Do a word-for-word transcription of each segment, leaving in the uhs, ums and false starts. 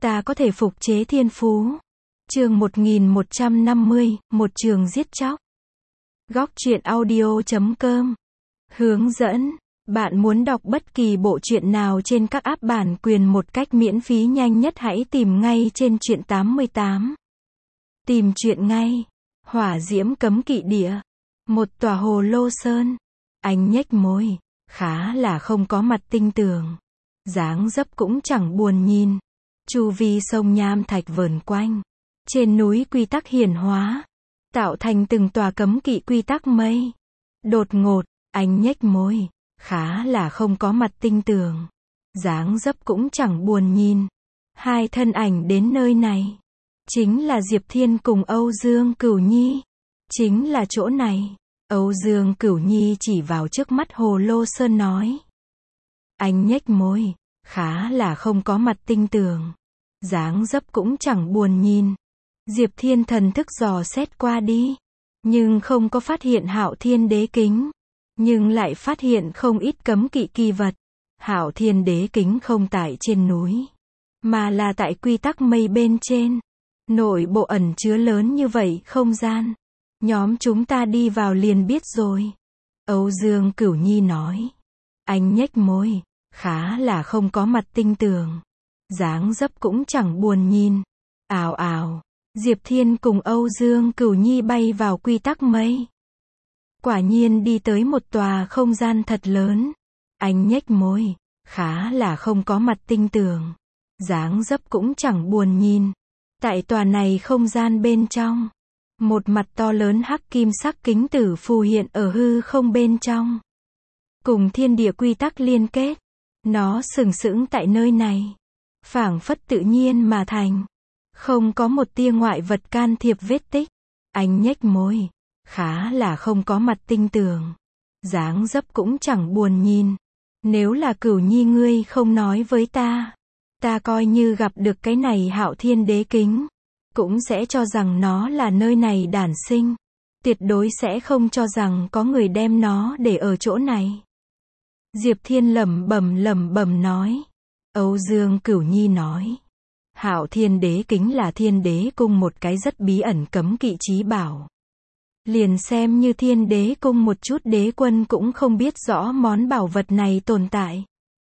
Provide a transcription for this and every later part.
ta có thể phục chế thiên phú. Chương một nghìn một trăm năm mươi, một trường giết chóc. Góc truyện audio chấm com. Hướng dẫn. Bạn muốn đọc bất kỳ bộ truyện nào trên các app bản quyền một cách miễn phí nhanh nhất, hãy tìm ngay trên truyện tám mươi tám. Tìm truyện ngay. Hỏa diễm cấm kỵ địa. Một tòa hồ lô sơn. Anh nhếch môi, khá là không có mặt tinh tường. Dáng dấp cũng chẳng buồn nhìn. Chu vi sông nham thạch vờn quanh. Trên núi quy tắc hiển hóa, tạo thành từng tòa cấm kỵ quy tắc mây. Đột ngột, anh nhếch môi, khá là không có mặt tinh tường. Dáng dấp cũng chẳng buồn nhìn. Hai thân ảnh đến nơi này. Chính là Diệp Thiên cùng Âu Dương Cửu Nhi. Chính là chỗ này. Âu Dương Cửu Nhi chỉ vào trước mắt hồ lô sơn nói. Anh nhếch môi, khá là không có mặt tinh tường. Dáng dấp cũng chẳng buồn nhìn. Diệp Thiên thần thức dò xét qua đi, nhưng không có phát hiện Hạo Thiên Đế Kính, nhưng lại phát hiện không ít cấm kỵ kỳ vật. Hạo Thiên Đế Kính không tại trên núi, mà là tại quy tắc mây bên trên. Nội bộ ẩn chứa lớn như vậy không gian, nhóm chúng ta đi vào liền biết rồi. Âu Dương Cửu Nhi nói. Anh nhếch môi, khá là không có mặt tinh tường. Dáng dấp cũng chẳng buồn nhìn. Ào ào. Diệp Thiên cùng Âu Dương Cửu Nhi bay vào quy tắc mây. Quả nhiên đi tới một tòa không gian thật lớn. Anh nhếch môi, khá là không có mặt tinh tường. Dáng dấp cũng chẳng buồn nhìn. Tại tòa này không gian bên trong, một mặt to lớn hắc kim sắc kính tử phù hiện ở hư không bên trong. Cùng thiên địa quy tắc liên kết. Nó sừng sững tại nơi này. Phảng phất tự nhiên mà thành. Không có một tia ngoại vật can thiệp vết tích. Anh nhếch môi, khá là không có mặt tinh tường. Dáng dấp cũng chẳng buồn nhìn. Nếu là Cửu Nhi ngươi không nói với ta, ta coi như gặp được cái này Hạo Thiên Đế Kính, cũng sẽ cho rằng nó là nơi này đản sinh. Tuyệt đối sẽ không cho rằng có người đem nó để ở chỗ này. Diệp Thiên lẩm bẩm lẩm bẩm nói. Âu Dương Cửu Nhi nói. Hạo Thiên Đế Kính là Thiên Đế Cung một cái rất bí ẩn cấm kỵ chí bảo. Liền xem như Thiên Đế Cung một chút đế quân cũng không biết rõ món bảo vật này tồn tại.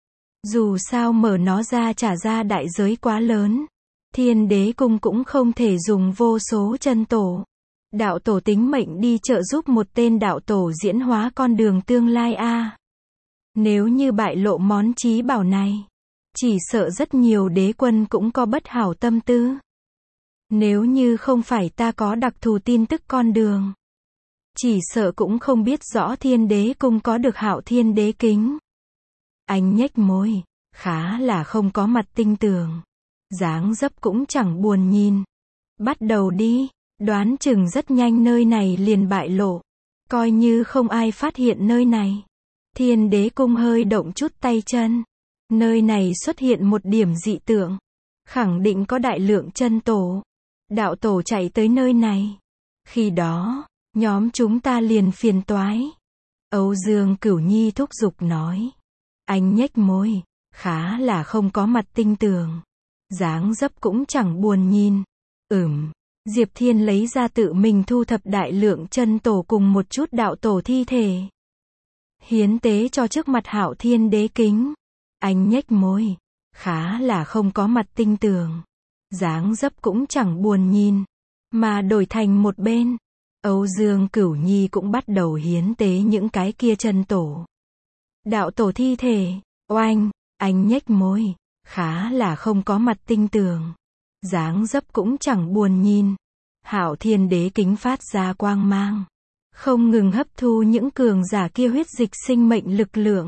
Dù sao mở nó ra trả ra đại giới quá lớn. Thiên Đế Cung cũng không thể dùng vô số chân tổ, đạo tổ tính mệnh đi trợ giúp một tên đạo tổ diễn hóa con đường tương lai a. À. Nếu như bại lộ món chí bảo này, chỉ sợ rất nhiều đế quân cũng có bất hảo tâm tư. Nếu như không phải ta có đặc thù tin tức con đường, chỉ sợ cũng không biết rõ Thiên Đế Cung có được Hạo Thiên Đế Kính. Anh nhếch môi, khá là không có mặt tinh tường. Dáng dấp cũng chẳng buồn nhìn. Bắt đầu đi, đoán chừng rất nhanh nơi này liền bại lộ. Coi như không ai phát hiện nơi này. Thiên Đế Cung hơi động chút tay chân. Nơi này xuất hiện một điểm dị tượng. Khẳng định có đại lượng chân tổ, đạo tổ chạy tới nơi này. Khi đó, nhóm chúng ta liền phiền toái. Âu Dương Cửu Nhi thúc giục nói. Anh nhếch môi, khá là không có mặt tinh tường. Dáng dấp cũng chẳng buồn nhìn. Ừm, Diệp Thiên lấy ra tự mình thu thập đại lượng chân tổ cùng một chút đạo tổ thi thể. Hiến tế cho trước mặt Hạo Thiên Đế Kính. Anh nhếch môi, khá là không có mặt tinh tường. Dáng dấp cũng chẳng buồn nhìn. Mà đổi thành một bên, Âu Dương Cửu Nhi cũng bắt đầu hiến tế những cái kia chân tổ, đạo tổ thi thể. Oanh, anh nhếch môi, khá là không có mặt tinh tường. Dáng dấp cũng chẳng buồn nhìn. Hạo Thiên Đế Kính phát ra quang mang, không ngừng hấp thu những cường giả kia huyết dịch sinh mệnh lực lượng.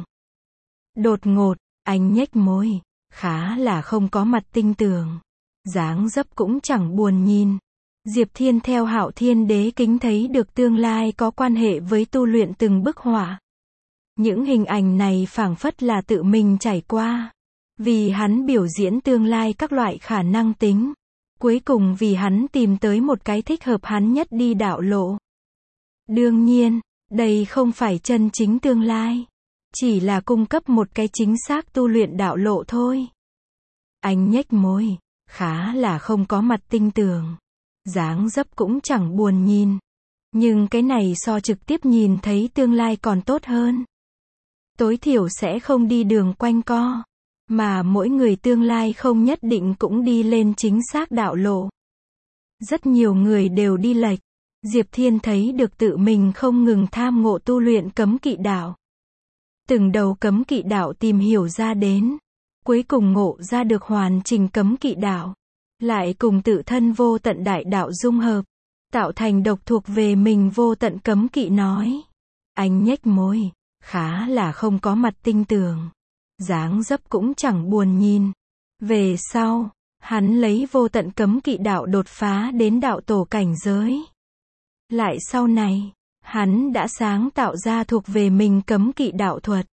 Đột ngột, anh nhếch môi, khá là không có mặt tinh tường. Dáng dấp cũng chẳng buồn nhìn. Diệp Thiên theo Hạo Thiên Đế Kính thấy được tương lai có quan hệ với tu luyện từng bức họa. Những hình ảnh này phảng phất là tự mình trải qua. Vì hắn biểu diễn tương lai các loại khả năng tính. Cuối cùng vì hắn tìm tới một cái thích hợp hắn nhất đi đạo lộ. Đương nhiên, đây không phải chân chính tương lai. Chỉ là cung cấp một cái chính xác tu luyện đạo lộ thôi. Anh nhếch môi, khá là không có mặt tinh tường. Dáng dấp cũng chẳng buồn nhìn. Nhưng cái này so trực tiếp nhìn thấy tương lai còn tốt hơn. Tối thiểu sẽ không đi đường quanh co. Mà mỗi người tương lai không nhất định cũng đi lên chính xác đạo lộ. Rất nhiều người đều đi lệch. Diệp Thiên thấy được tự mình không ngừng tham ngộ tu luyện cấm kỵ đạo. Từng đầu cấm kỵ đạo tìm hiểu ra đến. Cuối cùng ngộ ra được hoàn chỉnh cấm kỵ đạo. Lại cùng tự thân vô tận đại đạo dung hợp. Tạo thành độc thuộc về mình vô tận cấm kỵ nói. Anh nhếch môi. Khá là không có mặt tinh tường. Dáng dấp cũng chẳng buồn nhìn. Về sau, hắn lấy vô tận cấm kỵ đạo đột phá đến đạo tổ cảnh giới. Lại sau này, hắn đã sáng tạo ra thuộc về mình cấm kỵ đạo thuật.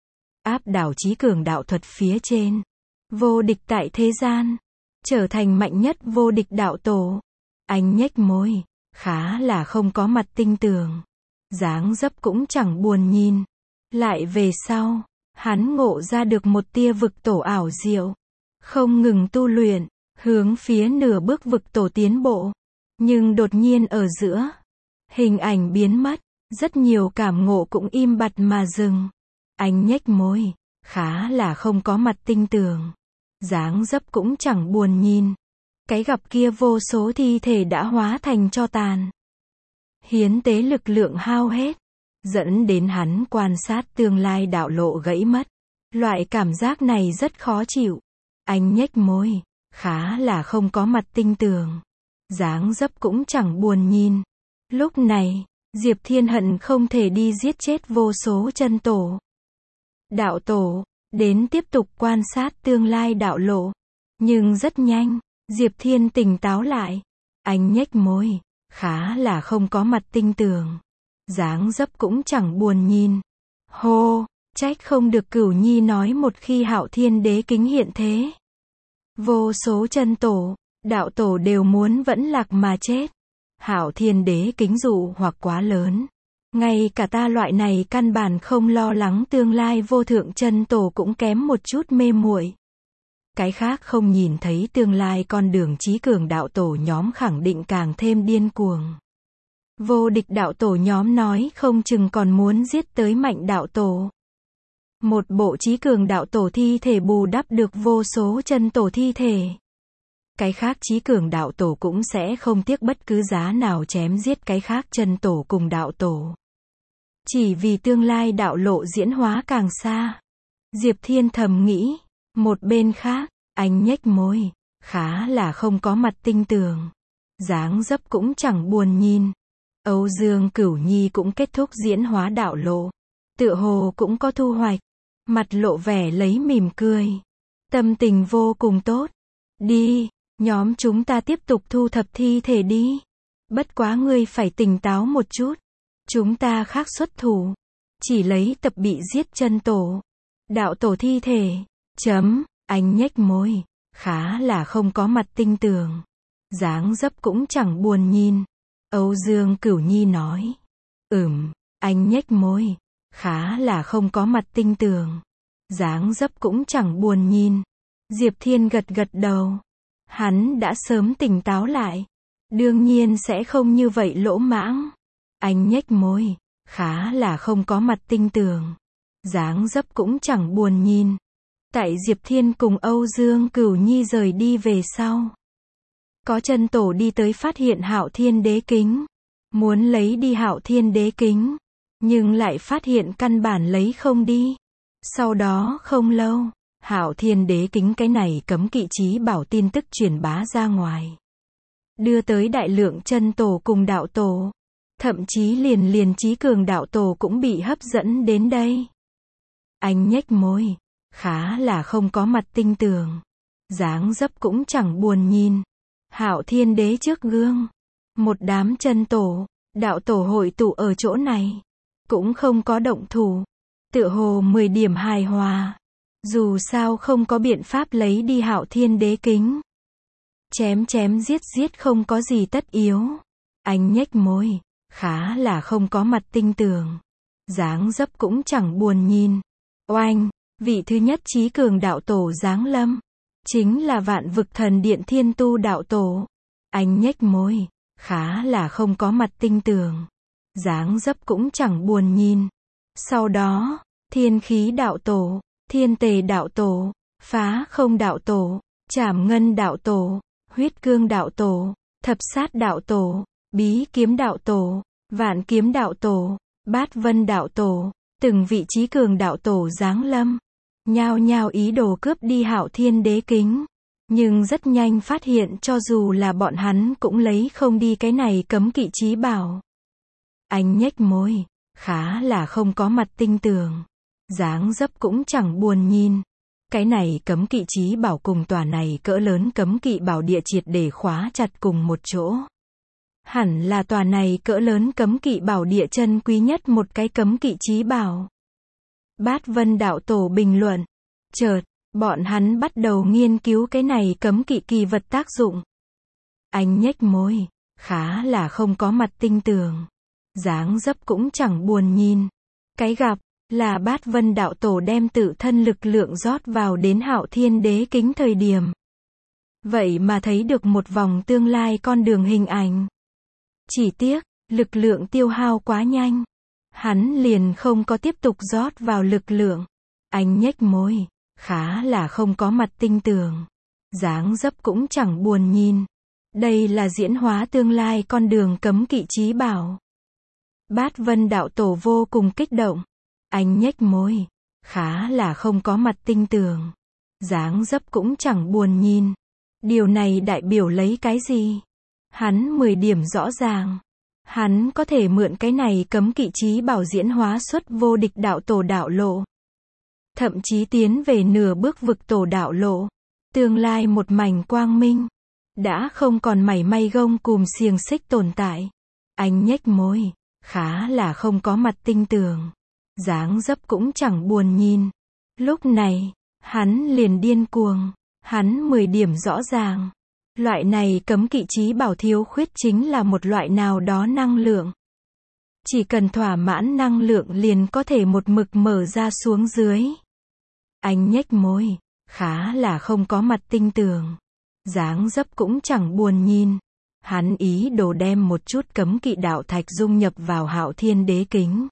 Áp đảo trí cường đạo thuật phía trên. Vô địch tại thế gian. Trở thành mạnh nhất vô địch đạo tổ. Anh nhếch môi. Khá là không có mặt tinh tường. Dáng dấp cũng chẳng buồn nhìn. Lại về sau, hắn ngộ ra được một tia vực tổ ảo diệu. Không ngừng tu luyện, hướng phía nửa bước vực tổ tiến bộ. Nhưng đột nhiên ở giữa, hình ảnh biến mất, rất nhiều cảm ngộ cũng im bặt mà dừng. Anh nhếch môi, khá là không có mặt tinh tường. Dáng dấp cũng chẳng buồn nhìn. Cái gặp kia vô số thi thể đã hóa thành tro tàn. Hiến tế lực lượng hao hết. Dẫn đến hắn quan sát tương lai đạo lộ gãy mất. Loại cảm giác này rất khó chịu. Anh nhếch môi, khá là không có mặt tinh tường. Dáng dấp cũng chẳng buồn nhìn. Lúc này, Diệp Thiên hận không thể đi giết chết vô số chân tổ. Đạo tổ, đến tiếp tục quan sát tương lai đạo lộ. Nhưng rất nhanh, Diệp Thiên tỉnh táo lại. Anh nhếch môi, khá là không có mặt tinh tường. Dáng dấp cũng chẳng buồn nhìn. Hô, trách không được Cửu Nhi nói một khi Hạo Thiên Đế kính hiện thế. Vô số chân tổ, đạo tổ đều muốn vẫn lạc mà chết. Hạo Thiên Đế kính dụ hoặc quá lớn. Ngay cả ta loại này căn bản không lo lắng tương lai vô thượng chân tổ cũng kém một chút mê muội. Cái khác không nhìn thấy tương lai con đường trí cường đạo tổ nhóm khẳng định càng thêm điên cuồng. Vô địch đạo tổ nhóm nói không chừng còn muốn giết tới mạnh đạo tổ. Một bộ trí cường đạo tổ thi thể bù đắp được vô số chân tổ thi thể. Cái khác trí cường đạo tổ cũng sẽ không tiếc bất cứ giá nào chém giết cái khác chân tổ cùng đạo tổ. Chỉ vì tương lai đạo lộ diễn hóa càng xa. Diệp Thiên thầm nghĩ. Một bên khác, anh nhếch môi, khá là không có mặt tinh tường. Dáng dấp cũng chẳng buồn nhìn. Âu Dương Cửu Nhi cũng kết thúc diễn hóa đạo lộ. Tựa hồ cũng có thu hoạch. Mặt lộ vẻ lấy mỉm cười. Tâm tình vô cùng tốt. Đi, nhóm chúng ta tiếp tục thu thập thi thể đi. Bất quá ngươi phải tỉnh táo một chút. Chúng ta khác xuất thủ. Chỉ lấy tập bị giết chân tổ. Đạo tổ thi thể. Chấm, anh nhếch môi. Khá là không có mặt tinh tường. Dáng dấp cũng chẳng buồn nhìn. Âu Dương Cửu Nhi nói. Ừm, anh nhếch môi. Khá là không có mặt tinh tường. Dáng dấp cũng chẳng buồn nhìn. Diệp Thiên gật gật đầu. Hắn đã sớm tỉnh táo lại. Đương nhiên sẽ không như vậy lỗ mãng. Anh nhếch môi. Khá là không có mặt tinh tường. Dáng dấp cũng chẳng buồn nhìn. Tại Diệp Thiên cùng Âu Dương Cửu Nhi rời đi về sau. Có chân tổ đi tới phát hiện Hạo Thiên Đế kính. Muốn lấy đi Hạo Thiên Đế kính. Nhưng lại phát hiện căn bản lấy không đi. Sau đó không lâu, Hạo Thiên Đế kính cái này cấm kỵ chí bảo tin tức truyền bá ra ngoài. Đưa tới đại lượng chân tổ cùng đạo tổ. Thậm chí liền liền trí cường đạo tổ cũng bị hấp dẫn đến đây. Anh nhếch môi. Khá là không có mặt tinh tường. Dáng dấp cũng chẳng buồn nhìn. Hạo Thiên Đế trước gương. Một đám chân tổ, đạo tổ hội tụ ở chỗ này. Cũng không có động thủ. Tựa hồ mười điểm hài hòa. Dù sao không có biện pháp lấy đi Hạo Thiên Đế kính. Chém chém giết giết không có gì tất yếu. Anh nhếch môi. Khá là không có mặt tinh tường. Dáng dấp cũng chẳng buồn nhìn. Oanh, vị thứ nhất trí cường đạo tổ giáng lâm. chính là Vạn Vực Thần Điện Thiên Tu đạo tổ. Anh nhếch môi, khá là không có mặt tinh tường. Dáng dấp cũng chẳng buồn nhìn. Sau đó, Thiên Khí đạo tổ, Thiên Tề đạo tổ, Phá Không đạo tổ, Trảm Ngân đạo tổ, Huyết Cương đạo tổ, Thập Sát đạo tổ, Bí Kiếm đạo tổ, Vạn Kiếm đạo tổ, Bát Vân đạo tổ, từng vị trí cường đạo tổ giáng lâm, nhao nhao ý đồ cướp đi Hạo Thiên Đế Kính. Nhưng rất nhanh phát hiện cho dù là bọn hắn cũng lấy không đi cái này cấm kỵ chí bảo. Anh nhếch môi, khá là không có mặt tinh tường. Dáng dấp cũng chẳng buồn nhìn. Cái này cấm kỵ chí bảo cùng tòa này cỡ lớn cấm kỵ bảo địa triệt để khóa chặt cùng một chỗ. Hẳn là tòa này cỡ lớn cấm kỵ bảo địa chân quý nhất một cái cấm kỵ chí bảo. Bát Vân đạo tổ bình luận. Chợt, bọn hắn bắt đầu nghiên cứu cái này cấm kỵ kỳ vật tác dụng. Anh nhếch môi, khá là không có mặt tinh tường. Dáng dấp cũng chẳng buồn nhìn. Cái gặp, là Bát Vân đạo tổ đem tự thân lực lượng rót vào đến Hạo Thiên Đế Kính thời điểm. Vậy mà thấy được một vòng tương lai con đường hình ảnh. Chỉ tiếc, lực lượng tiêu hao quá nhanh. Hắn liền không có tiếp tục rót vào lực lượng. Anh nhếch môi, khá là không có mặt tinh tường. Dáng dấp cũng chẳng buồn nhìn. Đây là diễn hóa tương lai con đường cấm kỵ chí bảo. Bát Vân đạo tổ vô cùng kích động. Anh nhếch môi, khá là không có mặt tinh tường. Dáng dấp cũng chẳng buồn nhìn. Điều này đại biểu lấy cái gì? Hắn mười điểm rõ ràng. Hắn có thể mượn cái này cấm kỵ chí bảo diễn hóa xuất vô địch đạo tổ đạo lộ. Thậm chí tiến về nửa bước vực tổ đạo lộ. Tương lai một mảnh quang minh. Đã không còn mảy may gông cùm xiềng xích tồn tại. Anh nhếch môi, khá là không có mặt tinh tường. Dáng dấp cũng chẳng buồn nhìn. Lúc này, hắn liền điên cuồng. Hắn mười điểm rõ ràng. Loại này cấm kỵ chí bảo thiếu khuyết chính là một loại nào đó năng lượng. Chỉ cần thỏa mãn năng lượng liền có thể một mực mở ra xuống dưới. Anh nhếch môi, khá là không có mặt tinh tường. Dáng dấp cũng chẳng buồn nhìn. Hắn ý đồ đem một chút cấm kỵ đạo thạch dung nhập vào Hạo Thiên Đế Kính.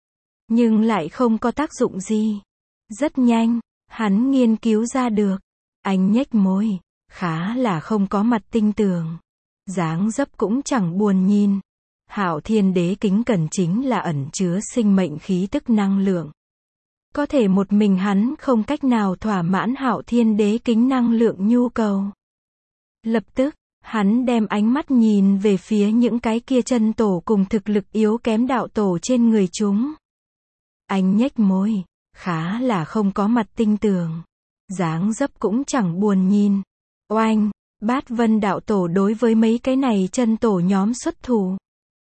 Nhưng lại không có tác dụng gì. Rất nhanh, hắn nghiên cứu ra được. Anh nhếch môi, khá là không có mặt tinh tường. Dáng dấp cũng chẳng buồn nhìn. Hạo Thiên Đế Kính cần chính là ẩn chứa sinh mệnh khí tức năng lượng. Có thể một mình hắn không cách nào thỏa mãn Hạo Thiên Đế Kính năng lượng nhu cầu. Lập tức, hắn đem ánh mắt nhìn về phía những cái kia chân tổ cùng thực lực yếu kém đạo tổ trên người chúng. Anh nhếch môi, khá là không có mặt tinh tường. Dáng dấp cũng chẳng buồn nhìn. Oanh, Bát Vân đạo tổ đối với mấy cái này chân tổ nhóm xuất thủ.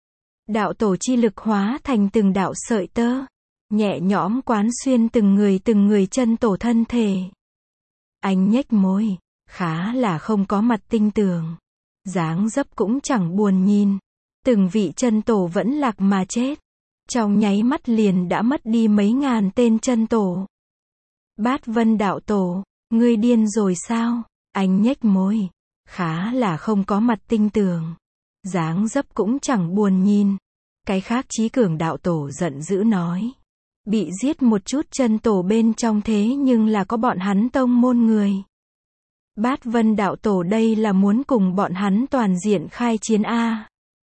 Đạo tổ chi lực hóa thành từng đạo sợi tơ. Nhẹ nhõm quán xuyên từng người từng người chân tổ thân thể. Anh nhếch môi, khá là không có mặt tinh tường. Dáng dấp cũng chẳng buồn nhìn. Từng vị chân tổ vẫn lạc mà chết. Trong nháy mắt liền đã mất đi mấy ngàn tên chân tổ. Bát Vân đạo tổ, ngươi điên rồi sao? Anh nhếch môi, khá là không có mặt tinh tường. Dáng dấp cũng chẳng buồn nhìn. Cái khác chí cường đạo tổ giận dữ nói. Bị giết một chút chân tổ bên trong thế nhưng là có bọn hắn tông môn người. Bát Vân đạo tổ đây là muốn cùng bọn hắn toàn diện khai chiến A.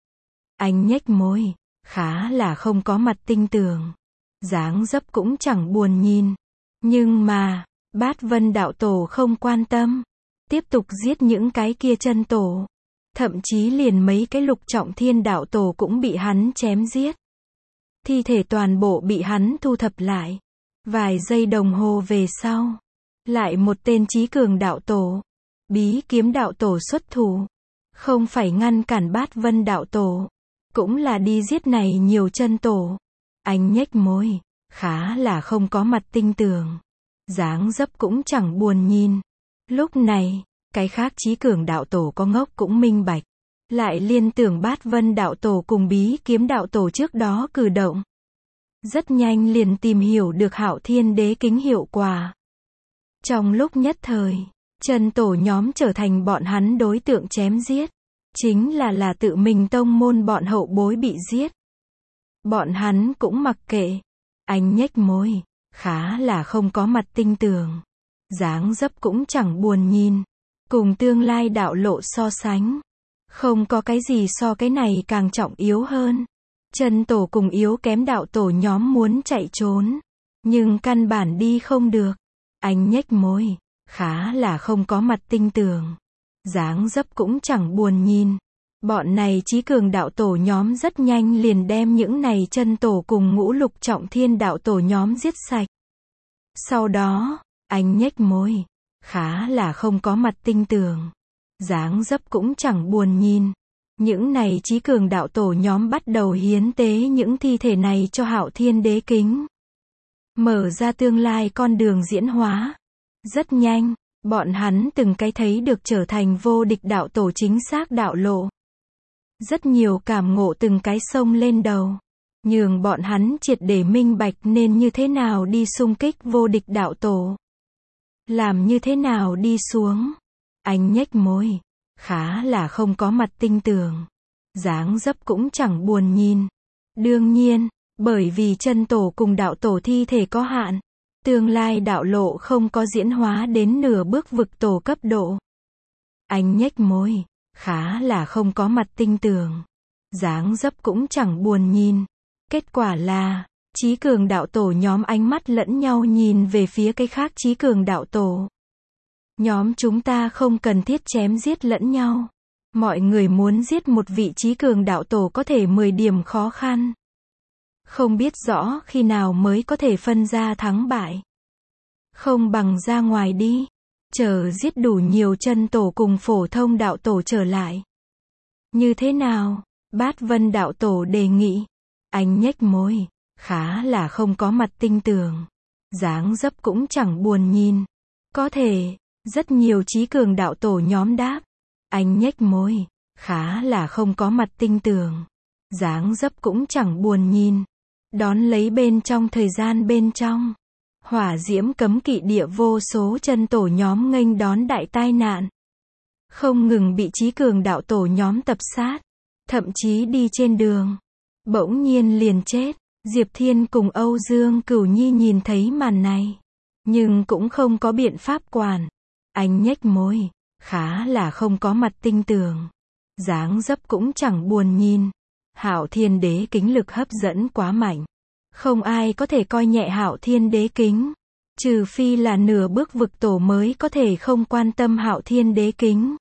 Anh nhếch môi, khá là không có mặt tinh tường. Dáng dấp cũng chẳng buồn nhìn. Nhưng mà, Bát Vân đạo tổ không quan tâm. Tiếp tục giết những cái kia chân tổ. Thậm chí liền mấy cái lục trọng thiên đạo tổ cũng bị hắn chém giết. Thi thể toàn bộ bị hắn thu thập lại. Vài giây đồng hồ về sau. Lại một tên chí cường đạo tổ. Bí kiếm đạo tổ xuất thủ. Không phải ngăn cản Bát Vân đạo tổ. Cũng là đi giết này nhiều chân tổ. Anh nhếch môi. Khá là không có mặt tinh tường. Dáng dấp cũng chẳng buồn nhìn. Lúc này, cái khác chí cường đạo tổ có ngốc cũng minh bạch. Lại liên tưởng Bát Vân đạo tổ cùng bí kiếm đạo tổ trước đó cử động. Rất nhanh liền tìm hiểu được Hạo Thiên Đế Kính hiệu quả. Trong lúc nhất thời, Chân tổ nhóm trở thành bọn hắn đối tượng chém giết. Chính là là tự mình tông môn bọn hậu bối bị giết. Bọn hắn cũng mặc kệ. Anh nhếch môi, khá là không có mặt tinh tường. Dáng dấp cũng chẳng buồn nhìn. Cùng tương lai đạo lộ so sánh. Không có cái gì so cái này càng trọng yếu hơn. Chân tổ cùng yếu kém đạo tổ nhóm muốn chạy trốn. Nhưng căn bản đi không được. Anh nhếch môi, khá là không có mặt tinh tường. Dáng dấp cũng chẳng buồn nhìn. Bọn này trí cường đạo tổ nhóm rất nhanh liền đem những này chân tổ cùng ngũ lục trọng thiên đạo tổ nhóm giết sạch. Sau đó, anh nhếch môi, khá là không có mặt tinh tường. Dáng dấp cũng chẳng buồn nhìn. Những này trí cường đạo tổ nhóm bắt đầu hiến tế những thi thể này cho Hạo Thiên Đế kính. Mở ra tương lai con đường diễn hóa. Rất nhanh, bọn hắn từng cái thấy được trở thành vô địch đạo tổ chính xác đạo lộ. Rất nhiều cảm ngộ từng cái xông lên đầu. Nhường bọn hắn triệt để minh bạch nên như thế nào đi xung kích vô địch đạo tổ. Làm như thế nào đi xuống. Anh nhếch môi, khá là không có mặt tinh tường. Dáng dấp cũng chẳng buồn nhìn. Đương nhiên, bởi vì chân tổ cùng đạo tổ thi thể có hạn. Tương lai đạo lộ không có diễn hóa đến nửa bước vực tổ cấp độ. Anh nhếch môi, khá là không có mặt tinh tường. Dáng dấp cũng chẳng buồn nhìn. Kết quả là, trí cường đạo tổ nhóm ánh mắt lẫn nhau nhìn về phía cái khác trí cường đạo tổ. Nhóm chúng ta không cần thiết chém giết lẫn nhau. Mọi người muốn giết một vị trí cường đạo tổ có thể mười điểm khó khăn. Không biết rõ khi nào mới có thể phân ra thắng bại. Không bằng ra ngoài đi. Chờ giết đủ nhiều chân tổ cùng phổ thông đạo tổ trở lại. Như thế nào? Bát Vân đạo tổ đề nghị. Anh nhếch môi, khá là không có mặt tinh tường. Dáng dấp cũng chẳng buồn nhìn. Có thể, rất nhiều trí cường đạo tổ nhóm đáp. Anh nhếch môi, khá là không có mặt tinh tường. Dáng dấp cũng chẳng buồn nhìn. Đón lấy bên trong thời gian bên trong. Hỏa diễm cấm kỵ địa vô số chân tổ nhóm nghênh đón đại tai nạn. Không ngừng bị trí cường đạo tổ nhóm tập sát. Thậm chí đi trên đường. Bỗng nhiên liền chết. Diệp Thiên cùng Âu Dương Cửu Nhi nhìn thấy màn này. Nhưng cũng không có biện pháp quản. Anh nhếch môi, khá là không có mặt tinh tường. Dáng dấp cũng chẳng buồn nhìn. Hạo Thiên Đế kính lực hấp dẫn quá mạnh. Không ai có thể coi nhẹ Hạo Thiên Đế kính. Trừ phi là nửa bước vực tổ mới có thể không quan tâm Hạo Thiên Đế kính.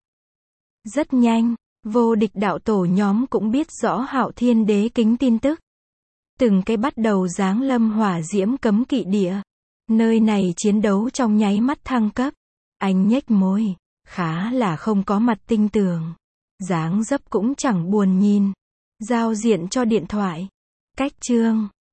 Rất nhanh, vô địch đạo tổ nhóm cũng biết rõ Hạo Thiên Đế kính tin tức. Từng cái bắt đầu giáng lâm hỏa diễm cấm kỵ địa. Nơi này chiến đấu trong nháy mắt thăng cấp. Anh nhếch môi, khá là không có mặt tinh tường. Dáng dấp cũng chẳng buồn nhìn. Giao diện cho điện thoại. Cách chương